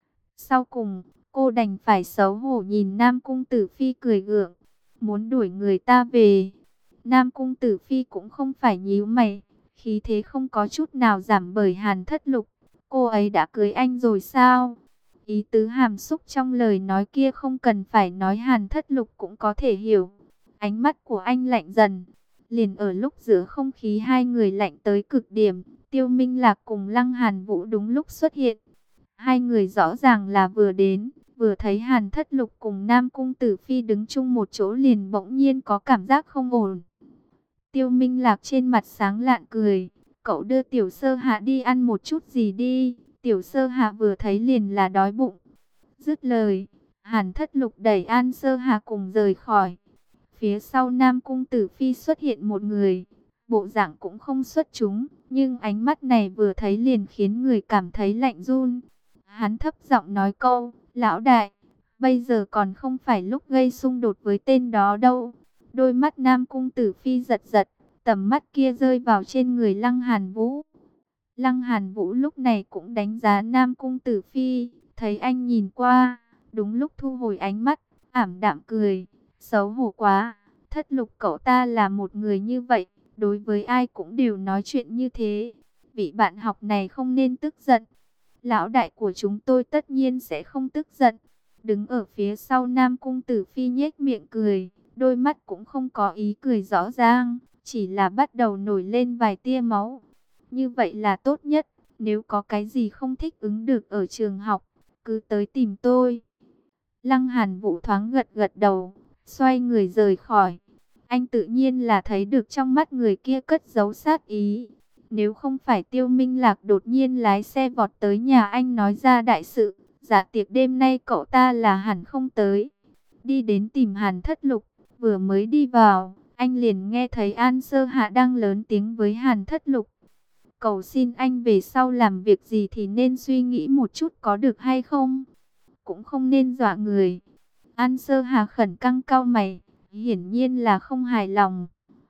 Sau cùng, cô đành phải xấu hổ nhìn Nam Cung Tử Phi cười gượng, muốn đuổi người ta về. Nam Cung Tử Phi cũng không phải nhíu mày, khí thế không có chút nào giảm bởi Hàn Thất Lục. Cô ấy đã cưới anh rồi sao? Ý tứ hàm xúc trong lời nói kia không cần phải nói, Hàn Thất Lục cũng có thể hiểu. Ánh mắt của anh lạnh dần. Liền ở lúc giữa không khí hai người lạnh tới cực điểm, Tiêu Minh Lạc cùng Lăng Hàn Vũ đúng lúc xuất hiện. Hai người rõ ràng là vừa đến, vừa thấy Hàn Thất Lục cùng Nam Cung Tử Phi đứng chung một chỗ liền bỗng nhiên có cảm giác không ổn. Tiêu Minh Lạc trên mặt sáng lạn cười, cậu đưa Tiểu Sơ Hạ đi ăn một chút gì đi, Tiểu Sơ Hạ vừa thấy liền là đói bụng. Dứt lời, Hàn Thất Lục đẩy An Sơ Hạ cùng rời khỏi. Phía sau Nam Cung Tử Phi xuất hiện một người, bộ dạng cũng không xuất chúng, nhưng ánh mắt này vừa thấy liền khiến người cảm thấy lạnh run. Hắn thấp giọng nói câu, lão đại, bây giờ còn không phải lúc gây xung đột với tên đó đâu. Đôi mắt Nam Cung Tử Phi giật giật, tầm mắt kia rơi vào trên người Lăng Hàn Vũ. Lăng Hàn Vũ lúc này cũng đánh giá Nam Cung Tử Phi, thấy anh nhìn qua, đúng lúc thu hồi ánh mắt, ảm đạm cười, xấu hổ quá. Thất Lục cậu ta là một người như vậy, đối với ai cũng đều nói chuyện như thế. Vị bạn học này không nên tức giận. Lão đại của chúng tôi tất nhiên sẽ không tức giận. Đứng ở phía sau Nam Cung Tử Phi nhếch miệng cười, đôi mắt cũng không có ý cười rõ ràng, chỉ là bắt đầu nổi lên vài tia máu. Như vậy là tốt nhất, nếu có cái gì không thích ứng được ở trường học, cứ tới tìm tôi. Lăng Hàn Vũ thoáng gật gật đầu, xoay người rời khỏi. Anh tự nhiên là thấy được trong mắt người kia cất giấu sát ý. Nếu không phải Tiêu Minh Lạc đột nhiên lái xe vọt tới nhà anh nói ra đại sự, dạ tiệc đêm nay cậu ta là hẳn không tới. Đi đến tìm Hàn Thất Lục, vừa mới đi vào, anh liền nghe thấy An Sơ Hạ đang lớn tiếng với Hàn Thất Lục. Cầu xin anh về sau làm việc gì thì nên suy nghĩ một chút có được hay không? Cũng không nên dọa người. An Sơ Hạ khẩn căng cau mày, hiển nhiên là không hài lòng.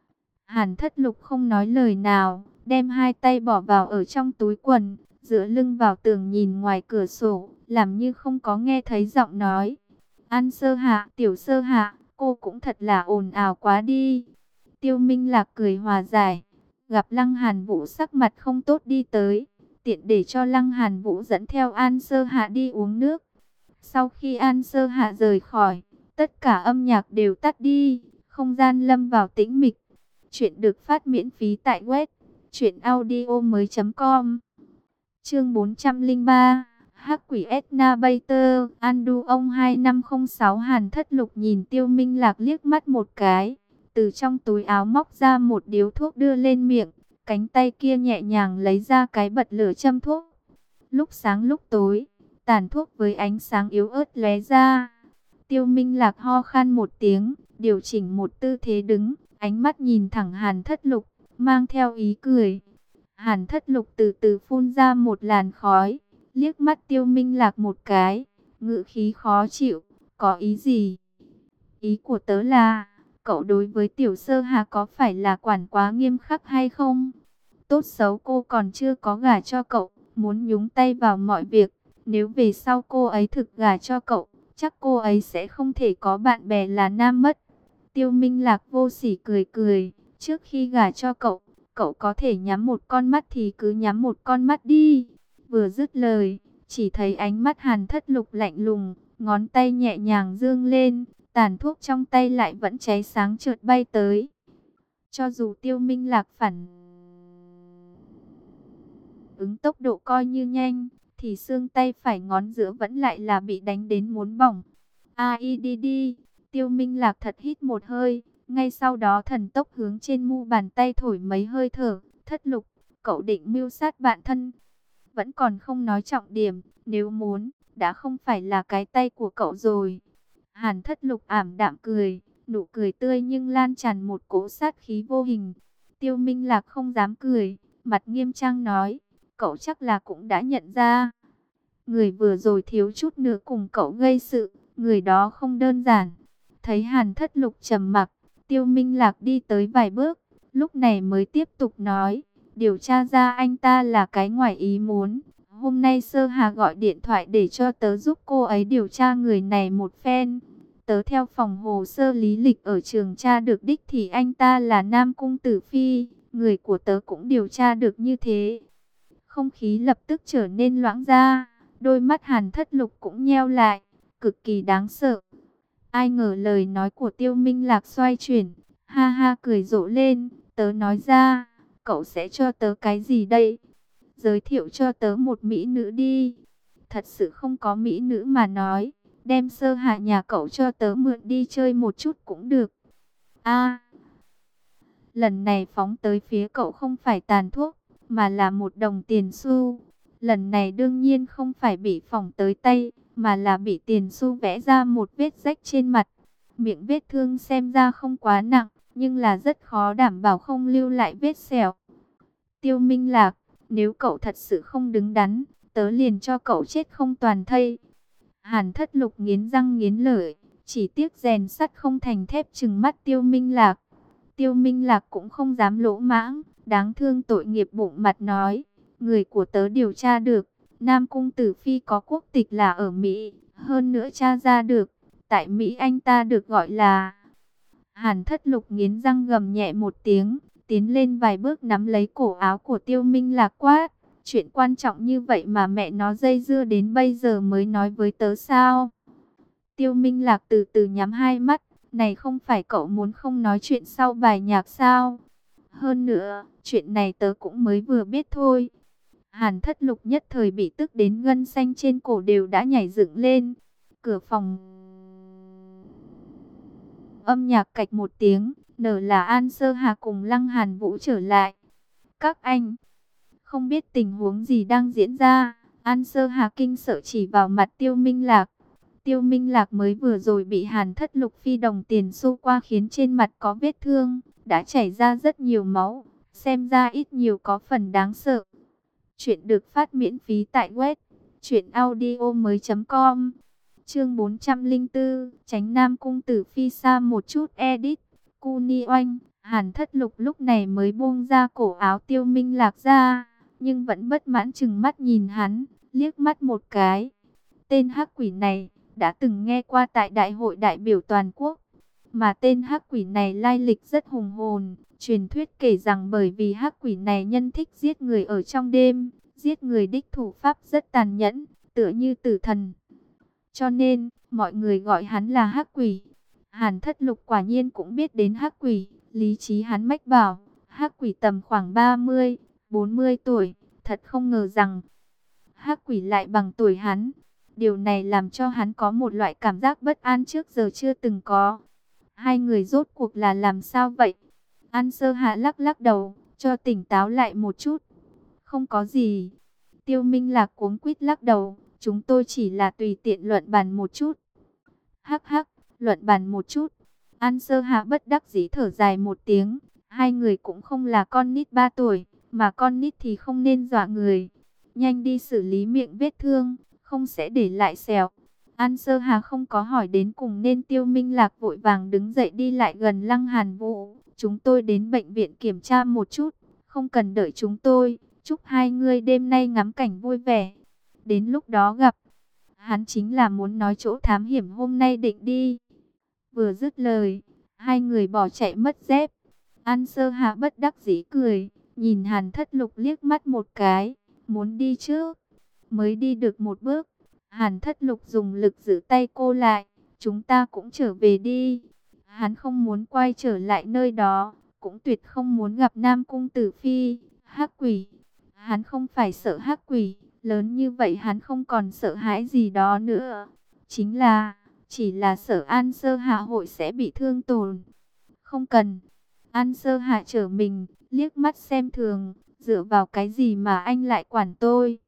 Hàn Thất Lục không nói lời nào, đem hai tay bỏ vào ở trong túi quần, dựa lưng vào tường nhìn ngoài cửa sổ, làm như không có nghe thấy giọng nói. An Sơ Hạ, Tiểu Sơ Hạ, cô cũng thật là ồn ào quá đi. Tiêu Minh Lạc cười hòa giải, gặp Lăng Hàn Vũ sắc mặt không tốt đi tới, tiện để cho Lăng Hàn Vũ dẫn theo An Sơ Hạ đi uống nước. Sau khi An Sơ Hạ rời khỏi, tất cả âm nhạc đều tắt đi, không gian lâm vào tĩnh mịch. Chuyện được phát miễn phí tại web truyệnaudiomoi.com. Chương 403, Hắc quỷ Etna Bater, Andu ông 2506. Hàn Thất Lục nhìn Tiêu Minh Lạc liếc mắt một cái, từ trong túi áo móc ra một điếu thuốc đưa lên miệng, cánh tay kia nhẹ nhàng lấy ra cái bật lửa châm thuốc. Lúc sáng lúc tối, tàn thuốc với ánh sáng yếu ớt lóe ra. Tiêu Minh Lạc ho khan một tiếng, điều chỉnh một tư thế đứng, ánh mắt nhìn thẳng Hàn Thất Lục, mang theo ý cười. Hàn Thất Lục từ từ phun ra một làn khói, liếc mắt Tiêu Minh Lạc một cái, ngữ khí khó chịu, có ý gì? Ý của tớ là, cậu đối với Tiểu Sơ Hà có phải là quản quá nghiêm khắc hay không? Tốt xấu cô còn chưa có gả cho cậu, muốn nhúng tay vào mọi việc. Nếu về sau cô ấy thực gả cho cậu, chắc cô ấy sẽ không thể có bạn bè là nam mất. Tiêu Minh Lạc vô sỉ cười cười, trước khi gả cho cậu, cậu có thể nhắm một con mắt thì cứ nhắm một con mắt đi. Vừa dứt lời, chỉ thấy ánh mắt Hàn Thất Lục lạnh lùng, ngón tay nhẹ nhàng dương lên, tàn thuốc trong tay lại vẫn cháy sáng chợt bay tới. Cho dù Tiêu Minh Lạc phản ứng tốc độ coi như nhanh, thì xương tay phải ngón giữa vẫn lại là bị đánh đến muốn bỏng. AIDD, Tiêu Minh Lạc thật hít một hơi, ngay sau đó thần tốc hướng trên mu bàn tay thổi mấy hơi thở. Thất Lục, cậu định mưu sát bạn thân, vẫn còn không nói trọng điểm, nếu muốn, đã không phải là cái tay của cậu rồi. Hàn Thất Lục ảm đạm cười, nụ cười tươi nhưng lan tràn một cỗ sát khí vô hình. Tiêu Minh Lạc không dám cười, mặt nghiêm trang nói, cậu chắc là cũng đã nhận ra. Người vừa rồi thiếu chút nữa cùng cậu gây sự, người đó không đơn giản. Thấy Hàn Thất Lục trầm mặc, Tiêu Minh Lạc đi tới vài bước, lúc này mới tiếp tục nói, điều tra ra anh ta là cái ngoài ý muốn. Hôm nay Sơ Hà gọi điện thoại để cho tớ giúp cô ấy điều tra người này một phen. Tớ theo phòng hồ sơ lý lịch ở trường tra được đích thì anh ta là Nam Cung Tử Phi, người của tớ cũng điều tra được như thế. Không khí lập tức trở nên loãng ra, đôi mắt Hàn Thất Lục cũng nheo lại, cực kỳ đáng sợ. Ai ngờ lời nói của Tiêu Minh Lạc xoay chuyển, ha ha cười rộ lên, tớ nói ra, cậu sẽ cho tớ cái gì đây? Giới thiệu cho tớ một mỹ nữ đi. Thật sự không có mỹ nữ mà nói, đem Sơ Hà nhà cậu cho tớ mượn đi chơi một chút cũng được. A, lần này phóng tới phía cậu không phải tàn thuốc, mà là một đồng tiền xu. Lần này đương nhiên không phải bị phỏng tới tay, mà là bị tiền xu vẽ ra một vết rách trên mặt. Miệng vết thương xem ra không quá nặng, nhưng là rất khó đảm bảo không lưu lại vết sẹo. Tiêu Minh Lạc, nếu cậu thật sự không đứng đắn, tớ liền cho cậu chết không toàn thây. Hàn Thất Lục nghiến răng nghiến lợi, chỉ tiếc rèn sắt không thành thép, trừng mắt Tiêu Minh Lạc. Tiêu Minh Lạc cũng không dám lỗ mãng, đáng thương tội nghiệp bụng mặt nói, người của tớ điều tra được, Nam Cung Tử Phi có quốc tịch là ở Mỹ, hơn nữa tra ra được, tại Mỹ anh ta được gọi là... Hàn Thất Lục nghiến răng gầm nhẹ một tiếng, tiến lên vài bước nắm lấy cổ áo của Tiêu Minh Lạc quát, chuyện quan trọng như vậy mà mẹ nó dây dưa đến bây giờ mới nói với tớ sao? Tiêu Minh Lạc từ từ nhắm hai mắt, này không phải cậu muốn không nói chuyện sau bài nhạc sao? Hơn nữa, chuyện này tớ cũng mới vừa biết thôi. Hàn Thất Lục nhất thời bị tức đến gân xanh trên cổ đều đã nhảy dựng lên. Cửa phòng âm nhạc cạch một tiếng, nở là An Sơ Hà cùng Lăng Hàn Vũ trở lại. Các anh, không biết tình huống gì đang diễn ra, An Sơ Hà kinh sợ chỉ vào mặt Tiêu Minh Lạc. Tiêu Minh Lạc mới vừa rồi bị Hàn Thất Lục phi đồng tiền xu qua khiến trên mặt có vết thương, đã chảy ra rất nhiều máu, xem ra ít nhiều có phần đáng sợ. Chuyện được phát miễn phí tại web truyệnaudiomoi.com. Chương 404, tránh Nam Cung Tử Phi xa một chút edit. Cuni oanh, Hàn Thất Lục lúc này mới buông ra cổ áo Tiêu Minh Lạc ra, nhưng vẫn bất mãn chừng mắt nhìn hắn, liếc mắt một cái. Tên hắc quỷ này đã từng nghe qua tại đại hội đại biểu toàn quốc, mà tên hắc quỷ này lai lịch rất hùng hồn. Truyền thuyết kể rằng bởi vì hắc quỷ này nhân thích giết người ở trong đêm, giết người đích thủ pháp rất tàn nhẫn, tựa như tử thần. Cho nên, mọi người gọi hắn là hắc quỷ. Hàn Thất Lục quả nhiên cũng biết đến hắc quỷ, lý trí hắn mách bảo, hắc quỷ tầm khoảng 30, 40 tuổi, thật không ngờ rằng Hắc Quỷ lại bằng tuổi hắn. Điều này làm cho hắn có một loại cảm giác bất an trước giờ chưa từng có. Hai người rốt cuộc là làm sao vậy? An Sơ Hạ lắc lắc đầu, cho tỉnh táo lại một chút. Không có gì. Tiêu Minh Lạc cuống quýt lắc đầu, chúng tôi chỉ là tùy tiện luận bàn một chút. Hắc hắc, luận bàn một chút. An Sơ Hạ bất đắc dĩ thở dài một tiếng. Hai người cũng không là con nít 3 tuổi, mà con nít thì không nên dọa người. Nhanh đi xử lý miệng vết thương, không sẽ để lại sẹo. An Sơ Hà không có hỏi đến cùng nên Tiêu Minh Lạc vội vàng đứng dậy đi lại gần Lăng Hàn Vũ. Chúng tôi đến bệnh viện kiểm tra một chút, không cần đợi chúng tôi. Chúc hai người đêm nay ngắm cảnh vui vẻ. Đến lúc đó gặp. Hắn chính là muốn nói chỗ thám hiểm hôm nay định đi. Vừa dứt lời, hai người bỏ chạy mất dép. An Sơ Hạ bất đắc dĩ cười, nhìn Hàn Thất Lục liếc mắt một cái, muốn đi trước. Mới đi được một bước, Hàn Thất Lục dùng lực giữ tay cô lại, chúng ta cũng trở về đi. Hắn không muốn quay trở lại nơi đó, cũng tuyệt không muốn gặp Nam Cung Tử Phi, Hắc Quỷ. Hắn không phải sợ Hắc Quỷ, lớn như vậy hắn không còn sợ hãi gì đó nữa. Chỉ là sợ An Sơ Hạ hội sẽ bị thương tổn. Không cần. An Sơ Hạ trở mình, liếc mắt xem thường, dựa vào cái gì mà anh lại quản tôi?